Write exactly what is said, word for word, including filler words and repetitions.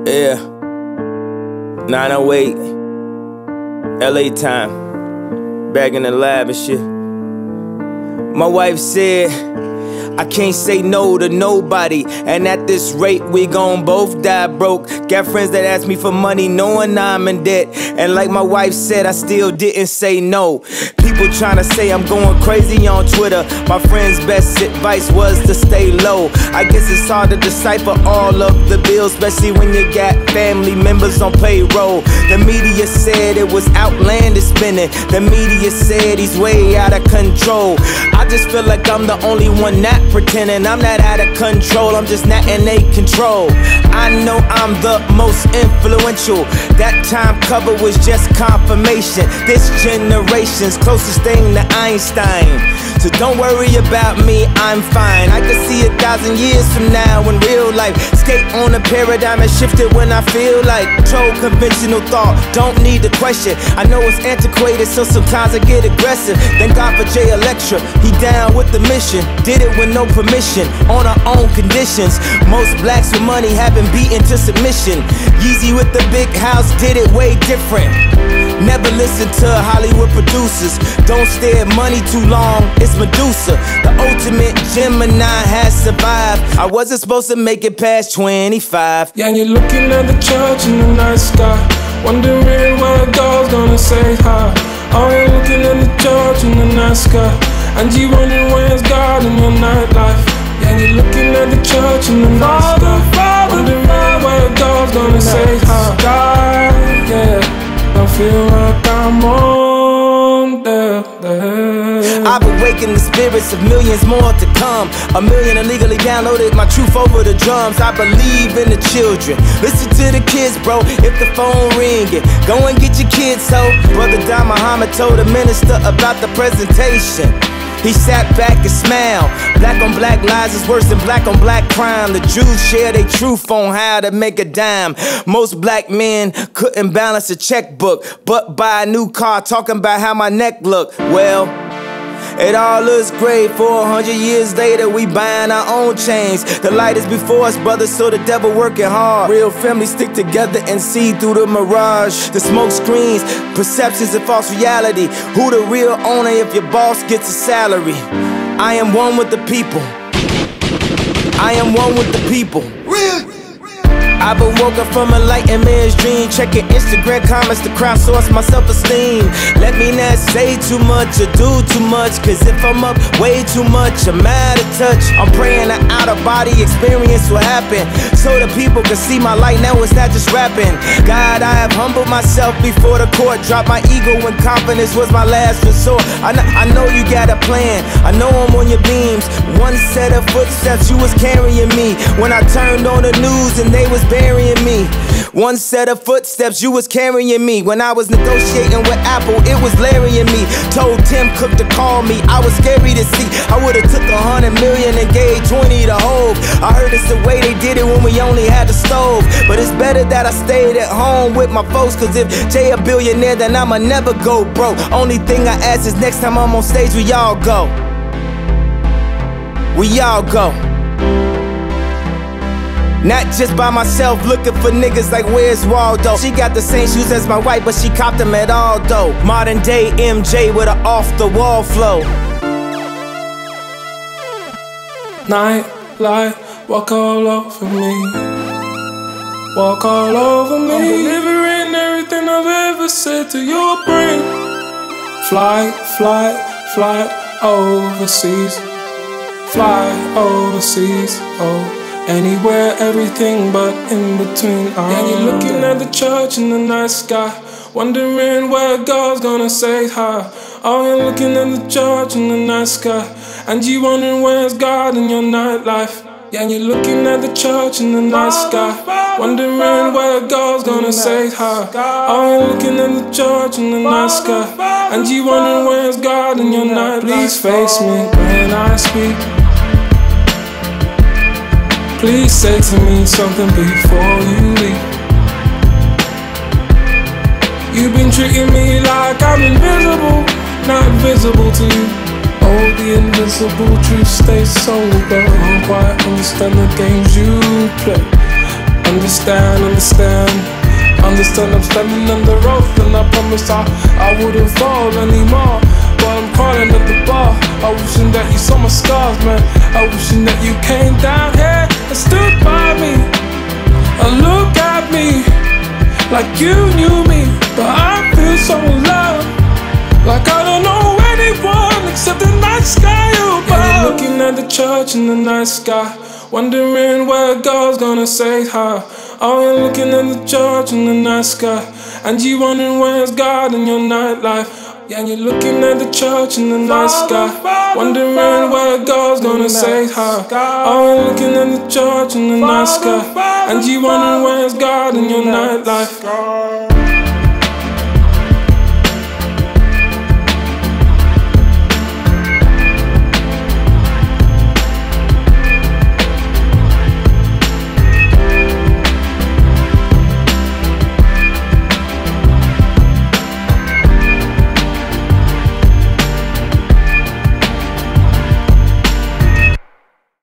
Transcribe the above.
Yeah, nine oh eight, L A time, back in the lab and shit. My wife said, I can't say no to nobody, and at this rate we gon' both die broke. Got friends that ask me for money knowing I'm in debt, and like my wife said, I still didn't say no. People tryna say I'm going crazy on Twitter. My friend's best advice was to stay low. I guess it's hard to decipher all of the bills, especially when you got family members on payroll. The media said it was outlandish spending. The media said he's way out of control. I just feel like I'm the only one not pretending. I'm not out of control, I'm just not in a control. I know I'm the most influential. That time cover was just confirmation. This generation's closest thing to Einstein. So don't worry about me, I'm fine. I can see a thousand years from now in real life. Skate on a paradigm and shift it when I feel like. Control conventional thought, don't need to question. I know it's antiquated, so sometimes I get aggressive. Thank God for Jay Electra, he down with the mission. Did it with no permission, on our own conditions. Most blacks with money have been beaten to submission. Yeezy with the big house did it way different. Never listen to Hollywood producers. Don't stare at money too long, it's Medusa. The ultimate Gemini has survived. I wasn't supposed to make it past twenty-five. Yeah, you're looking at the church in the night sky, wondering where God's gonna say hi. Oh, you're looking at the church in the night sky, and you wondering where's God in your nightlife. Yeah, you're looking at the church in the night sky, wondering where God's gonna say hi. God, yeah, I feel like I'm on there, there. I've awakened the spirits of millions more to come. A million illegally downloaded my truth over the drums. I believe in the children. Listen to the kids, bro, if the phone ringing. Go and get your kids, ho. Brother Don Muhammad told the minister about the presentation. He sat back and smiled. Black on black lies is worse than black on black crime. The Jews share their truth on how to make a dime. Most black men couldn't balance a checkbook, but buy a new car talking about how my neck look. Well, it all looks great. Four hundred years later, we buying our own chains. The light is before us, brothers, so the devil working hard. Real families stick together and see through the mirage. The smoke screens, perceptions and false reality. Who the real owner if your boss gets a salary? I am one with the people. I am one with the people. Real. I've been woken from a light and man's dream, checking Instagram comments to crowdsource my self-esteem. Let me not say too much or do too much, cause if I'm up way too much, I'm out of touch. I'm praying an out-of-body experience will happen, so the people can see my light. Now it's not just rapping. God, I have humbled myself before the court. Dropped my ego when confidence was my last resort. I know, I know you got a plan, I know I'm on your beams. One set of footsteps, you was carrying me. When I turned on the news and they was burying me. One set of footsteps, you was carrying me. When I was negotiating with Apple, it was Larry and me. Told Tim Cook to call me, I was scary to see. I would've took a hundred million and gave twenty to Hov. I heard it's the way they did it when we only had the stove. But it's better that I stayed at home with my folks, cause if Jay a billionaire, then I'ma never go broke. Only thing I ask is next time I'm on stage, we all go. We all go. Not just by myself, looking for niggas like where's Waldo. She got the same shoes as my wife, but she copped them at Aldo. Modern day M J with an off-the-wall flow. Night light, walk all over me. Walk all over me. I'm delivering everything I've ever said to your brain. Fly, fly, fly overseas. Fly overseas, oh. Anywhere, everything but in between. Oh, yeah, you're looking at the church in the night sky, wondering where God's gonna say hi. Oh, you're looking at the church in the night sky, and you wondering where's God in your nightlife. Yeah, you're looking at the church in the night sky, wondering where God's gonna say hi. Oh, you're looking at the church in the night sky, and you wondering where's God in your nightlife. Please face me when I speak. Please say to me something before you leave. You've been treating me like I'm invisible, not visible to you. Oh, the invisible truth stays sober. I don't quite understand the games you play. Understand, understand, understand I'm standing on the rope, and I promise I, I wouldn't fall anymore. But I'm crawling at the bar. I wishing that you saw my scars, man. I wishing that you came down here and stood by me and look at me like you knew me. But I feel so alone, like I don't know anyone except the night sky above. Yeah, you're looking at the church in the night sky, wondering where God's gonna say hi. Oh, you're looking at the church in the night sky, and you wondering where's God in your nightlife. Yeah, you're looking at the church in the night sky, wondering where God's gonna say hi. Oh, you're looking at the church in the night sky, and you wondering where's God in your nightlife.